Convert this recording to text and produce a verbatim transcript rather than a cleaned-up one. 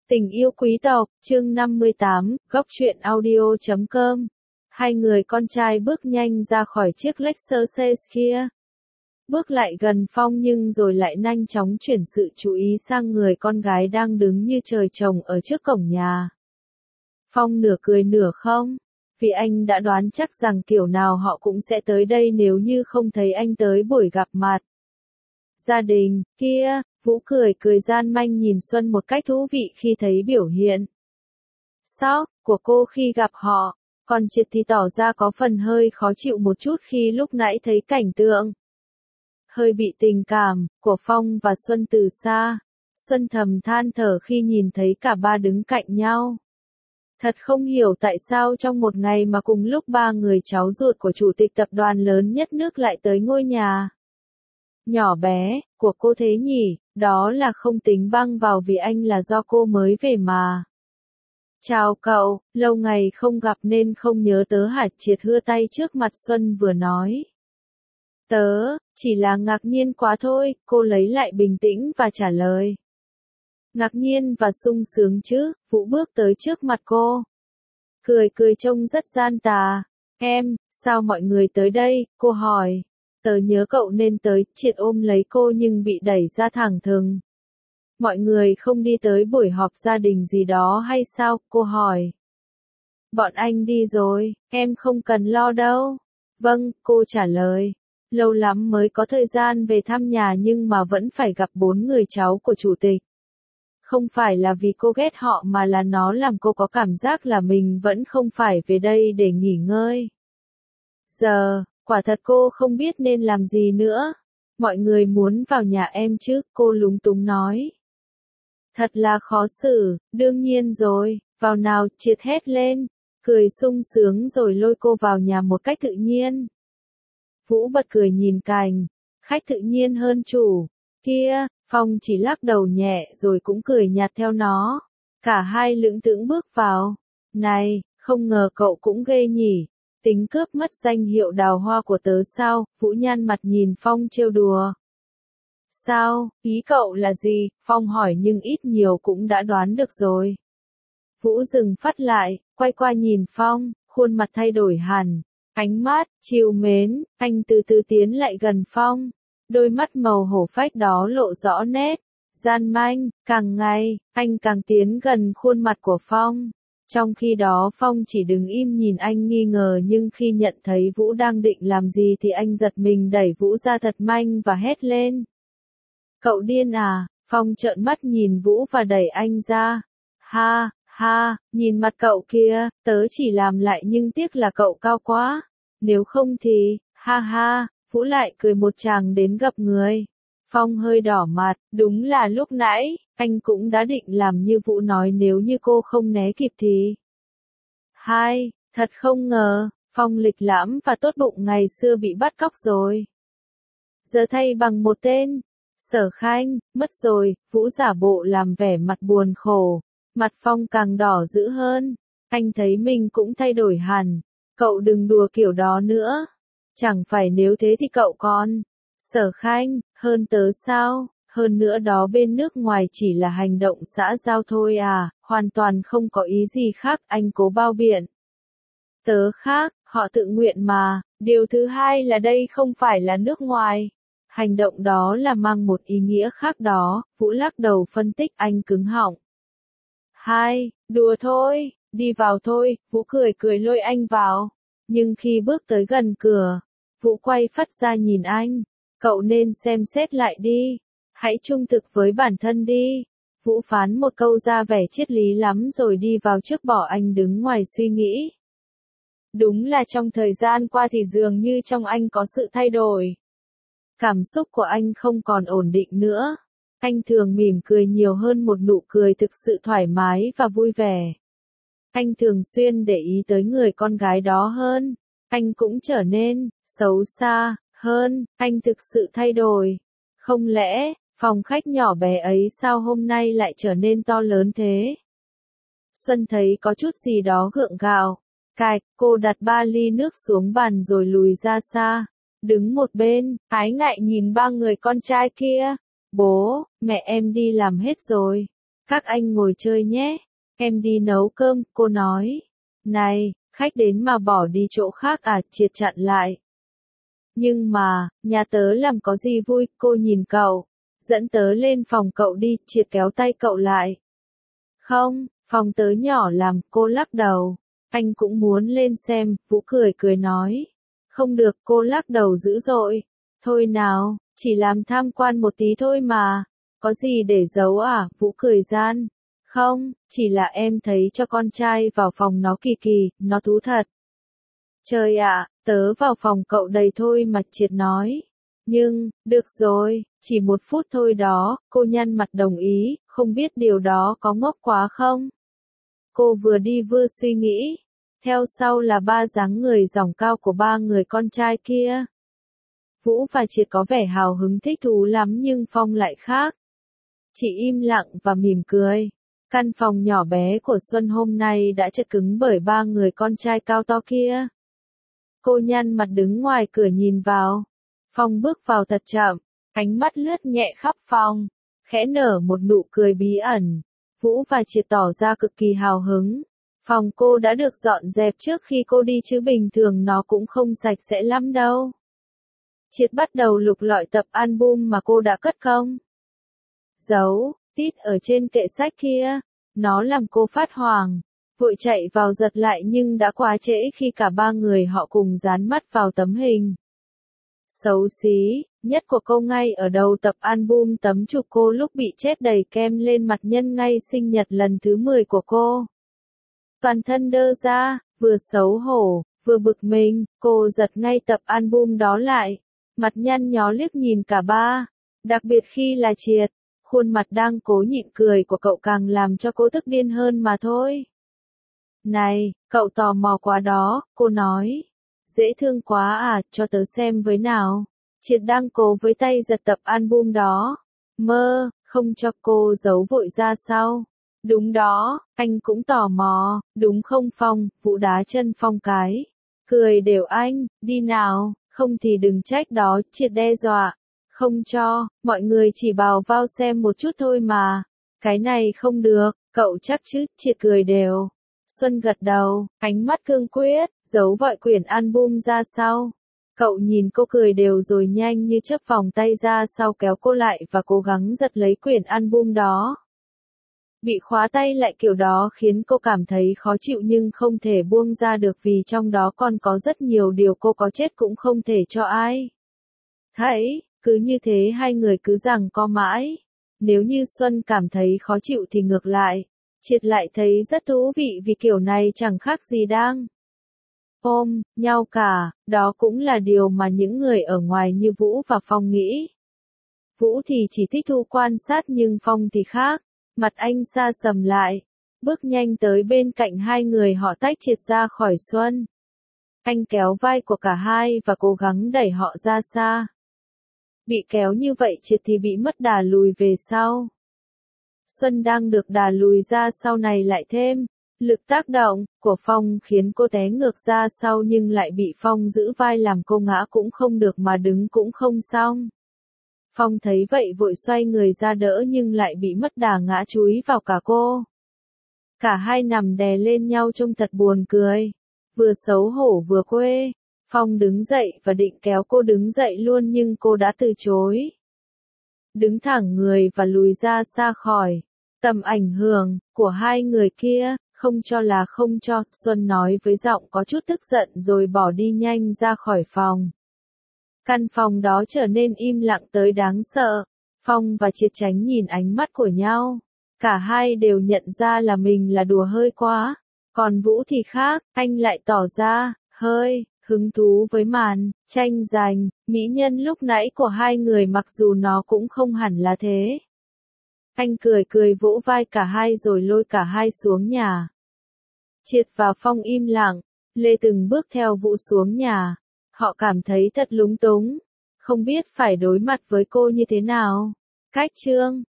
Tình yêu quý tộc, chương năm mươi tám, góc truyện audio chấm com. Hai người con trai bước nhanh ra khỏi chiếc Lexus kia. Bước lại gần Phong nhưng rồi lại nhanh chóng chuyển sự chú ý sang người con gái đang đứng như trời trồng ở trước cổng nhà. Phong nửa cười nửa không, vì anh đã đoán chắc rằng kiểu nào họ cũng sẽ tới đây nếu như không thấy anh tới buổi gặp mặt. Gia đình, kia, Vũ cười cười gian manh nhìn Xuân một cách thú vị khi thấy biểu hiện sốc của cô khi gặp họ, còn Triệt thì tỏ ra có phần hơi khó chịu một chút khi lúc nãy thấy cảnh tượng hơi bị tình cảm của Phong và Xuân từ xa. Xuân thầm than thở khi nhìn thấy cả ba đứng cạnh nhau. Thật không hiểu tại sao trong một ngày mà cùng lúc ba người cháu ruột của chủ tịch tập đoàn lớn nhất nước lại tới ngôi nhà nhỏ bé của cô thế nhỉ, đó là không tính băng vào vì anh là do cô mới về mà. Chào cậu, lâu ngày không gặp nên không nhớ tớ hả? Triệt hưa tay trước mặt Xuân vừa nói. Tớ, chỉ là ngạc nhiên quá thôi, cô lấy lại bình tĩnh và trả lời. Ngạc nhiên và sung sướng chứ, Vũ bước tới trước mặt cô. Cười cười trông rất gian tà. Em, sao mọi người tới đây? Cô hỏi. Tớ nhớ cậu nên tới. Triệt ôm lấy cô nhưng bị đẩy ra thẳng thừng. Mọi người không đi tới buổi họp gia đình gì đó hay sao? Cô hỏi. Bọn anh đi rồi, em không cần lo đâu. Vâng, cô trả lời. Lâu lắm mới có thời gian về thăm nhà nhưng mà vẫn phải gặp bốn người cháu của chủ tịch. Không phải là vì cô ghét họ mà là nó làm cô có cảm giác là mình vẫn không phải về đây để nghỉ ngơi. Giờ, quả thật cô không biết nên làm gì nữa. Mọi người muốn vào nhà em chứ, cô lúng túng nói. Thật là khó xử, đương nhiên rồi, vào nào, Triệt hét lên, cười sung sướng rồi lôi cô vào nhà một cách tự nhiên. Vũ bật cười nhìn Cành, khách tự nhiên hơn chủ, kia, Phong chỉ lắc đầu nhẹ rồi cũng cười nhạt theo nó. Cả hai lững thững bước vào. Này, không ngờ cậu cũng ghê nhỉ, tính cướp mất danh hiệu đào hoa của tớ sao? Vũ nhăn mặt nhìn Phong trêu đùa. Sao, ý cậu là gì? Phong hỏi nhưng ít nhiều cũng đã đoán được rồi. Vũ dừng phát lại, quay qua nhìn Phong, khuôn mặt thay đổi hẳn. Ánh mắt, trìu mến, anh từ từ tiến lại gần Phong. Đôi mắt màu hổ phách đó lộ rõ nét, gian manh, càng ngày, anh càng tiến gần khuôn mặt của Phong. Trong khi đó Phong chỉ đứng im nhìn anh nghi ngờ nhưng khi nhận thấy Vũ đang định làm gì thì anh giật mình đẩy Vũ ra thật mạnh và hét lên. Cậu điên à? Phong trợn mắt nhìn Vũ và đẩy anh ra. Ha, ha, nhìn mặt cậu kia, tớ chỉ làm lại nhưng tiếc là cậu cao quá. Nếu không thì, ha ha, Vũ lại cười một tràng đến gặp người. Phong hơi đỏ mặt, đúng là lúc nãy, anh cũng đã định làm như Vũ nói nếu như cô không né kịp thì. Hai, thật không ngờ, Phong lịch lãm và tốt bụng ngày xưa bị bắt cóc rồi. Giờ thay bằng một tên, Sở Khanh, mất rồi, Vũ giả bộ làm vẻ mặt buồn khổ. Mặt Phong càng đỏ dữ hơn, anh thấy mình cũng thay đổi hẳn. Cậu đừng đùa kiểu đó nữa. Chẳng phải nếu thế thì cậu còn Sở Khanh, hơn tớ sao? Hơn nữa đó bên nước ngoài chỉ là hành động xã giao thôi à, hoàn toàn không có ý gì khác, anh cố bao biện. Tớ khác, họ tự nguyện mà, điều thứ hai là đây không phải là nước ngoài. Hành động đó là mang một ý nghĩa khác đó, Vũ lắc đầu phân tích anh cứng họng. Hai, đùa thôi, đi vào thôi, Vũ cười cười lôi anh vào. Nhưng khi bước tới gần cửa, Vũ quay phắt ra nhìn anh. Cậu nên xem xét lại đi. Hãy trung thực với bản thân đi. Vũ phán một câu ra vẻ triết lý lắm rồi đi vào trước bỏ anh đứng ngoài suy nghĩ. Đúng là trong thời gian qua thì dường như trong anh có sự thay đổi. Cảm xúc của anh không còn ổn định nữa. Anh thường mỉm cười nhiều hơn một nụ cười thực sự thoải mái và vui vẻ. Anh thường xuyên để ý tới người con gái đó hơn. Anh cũng trở nên xấu xa hơn, anh thực sự thay đổi. Không lẽ, phòng khách nhỏ bé ấy sao hôm nay lại trở nên to lớn thế? Xuân thấy có chút gì đó gượng gạo. Cạch, cô đặt ba ly nước xuống bàn rồi lùi ra xa. Đứng một bên, ái ngại nhìn ba người con trai kia. Bố, mẹ em đi làm hết rồi. Các anh ngồi chơi nhé, em đi nấu cơm, cô nói. Này, khách đến mà bỏ đi chỗ khác à, Triệt chặn lại. Nhưng mà, nhà tớ làm có gì vui, cô nhìn cậu. Dẫn tớ lên phòng cậu đi, Triệt kéo tay cậu lại. Không, phòng tớ nhỏ làm, cô lắc đầu. Anh cũng muốn lên xem, Vũ cười cười nói. Không được, cô lắc đầu dữ dội. Thôi nào, chỉ làm tham quan một tí thôi mà. Có gì để giấu à, Vũ cười gian. Không, chỉ là em thấy cho con trai vào phòng nó kỳ kỳ, nó thú thật. Trời ạ, tớ vào phòng cậu đầy thôi mà, Triệt nói. Nhưng, được rồi, chỉ một phút thôi đó, cô nhăn mặt đồng ý, không biết điều đó có ngốc quá không? Cô vừa đi vừa suy nghĩ. Theo sau là ba dáng người dòng cao của ba người con trai kia. Vũ và Triệt có vẻ hào hứng thích thú lắm nhưng Phong lại khác. Chỉ im lặng và mỉm cười. Căn phòng nhỏ bé của Xuân hôm nay đã chật cứng bởi ba người con trai cao to kia. Cô nhăn mặt đứng ngoài cửa nhìn vào. Phong bước vào thật chậm, ánh mắt lướt nhẹ khắp phòng, khẽ nở một nụ cười bí ẩn. Vũ và Triệt tỏ ra cực kỳ hào hứng. Phòng cô đã được dọn dẹp trước khi cô đi chứ bình thường nó cũng không sạch sẽ lắm đâu. Triệt bắt đầu lục lọi tập album mà cô đã cất không. Giấu, tít ở trên kệ sách kia. Nó làm cô phát hoảng. Vội chạy vào giật lại nhưng đã quá trễ khi cả ba người họ cùng dán mắt vào tấm hình. Xấu xí, nhất của cô ngay ở đầu tập album tấm chụp cô lúc bị chết đầy kem lên mặt nhân ngay sinh nhật lần thứ mười của cô. Toàn thân đơ ra, vừa xấu hổ, vừa bực mình, cô giật ngay tập album đó lại. Mặt nhăn nhó liếc nhìn cả ba, đặc biệt khi là Triệt, khuôn mặt đang cố nhịn cười của cậu càng làm cho cô tức điên hơn mà thôi. Này, cậu tò mò quá đó, cô nói. Dễ thương quá à, cho tớ xem với nào. Triệt đang cố với tay giật tập album đó. Mơ, không cho cô giấu vội ra sau. Đúng đó, anh cũng tò mò, đúng không Phong, Vũ đá chân Phong cái. Cười đều anh, đi nào, không thì đừng trách đó, Triệt đe dọa. Không cho, mọi người chỉ bảo vào xem một chút thôi mà. Cái này không được, cậu chắc chứ, Triệt cười đều. Xuân gật đầu, ánh mắt cương quyết, giấu vội quyển album ra sau. Cậu nhìn cô cười đều rồi nhanh như chớp vòng tay ra sau kéo cô lại và cố gắng giật lấy quyển album đó. Bị khóa tay lại kiểu đó khiến cô cảm thấy khó chịu nhưng không thể buông ra được vì trong đó còn có rất nhiều điều cô có chết cũng không thể cho ai. Thấy, cứ như thế hai người cứ giằng co mãi. Nếu như Xuân cảm thấy khó chịu thì ngược lại. Triệt lại thấy rất thú vị vì kiểu này chẳng khác gì đang ôm nhau cả, đó cũng là điều mà những người ở ngoài như Vũ và Phong nghĩ. Vũ thì chỉ thích thu quan sát nhưng Phong thì khác, mặt anh sa sầm lại, bước nhanh tới bên cạnh hai người họ tách Triệt ra khỏi Xuân. Anh kéo vai của cả hai và cố gắng đẩy họ ra xa. Bị kéo như vậy Triệt thì bị mất đà lùi về sau. Xuân đang được đà lùi ra sau này lại thêm lực tác động của Phong khiến cô té ngược ra sau nhưng lại bị Phong giữ vai làm cô ngã cũng không được mà đứng cũng không xong. Phong thấy vậy vội xoay người ra đỡ nhưng lại bị mất đà ngã chúi vào cả cô. Cả hai nằm đè lên nhau trông thật buồn cười, vừa xấu hổ vừa quê. Phong đứng dậy và định kéo cô đứng dậy luôn nhưng cô đã từ chối. Đứng thẳng người và lùi ra xa khỏi tầm ảnh hưởng của hai người kia, không cho là không cho, Xuân nói với giọng có chút tức giận rồi bỏ đi nhanh ra khỏi phòng. Căn phòng đó trở nên im lặng tới đáng sợ. Phong và Triệt tránh nhìn ánh mắt của nhau. Cả hai đều nhận ra là mình là đùa hơi quá. Còn Vũ thì khác, anh lại tỏ ra hơi hứng thú với màn tranh giành mỹ nhân lúc nãy của hai người mặc dù nó cũng không hẳn là thế. Anh cười cười vỗ vai cả hai rồi lôi cả hai xuống nhà. Triệt và Phong im lặng, lê từng bước theo Vũ xuống nhà. Họ cảm thấy thật lúng túng, không biết phải đối mặt với cô như thế nào. Cách chương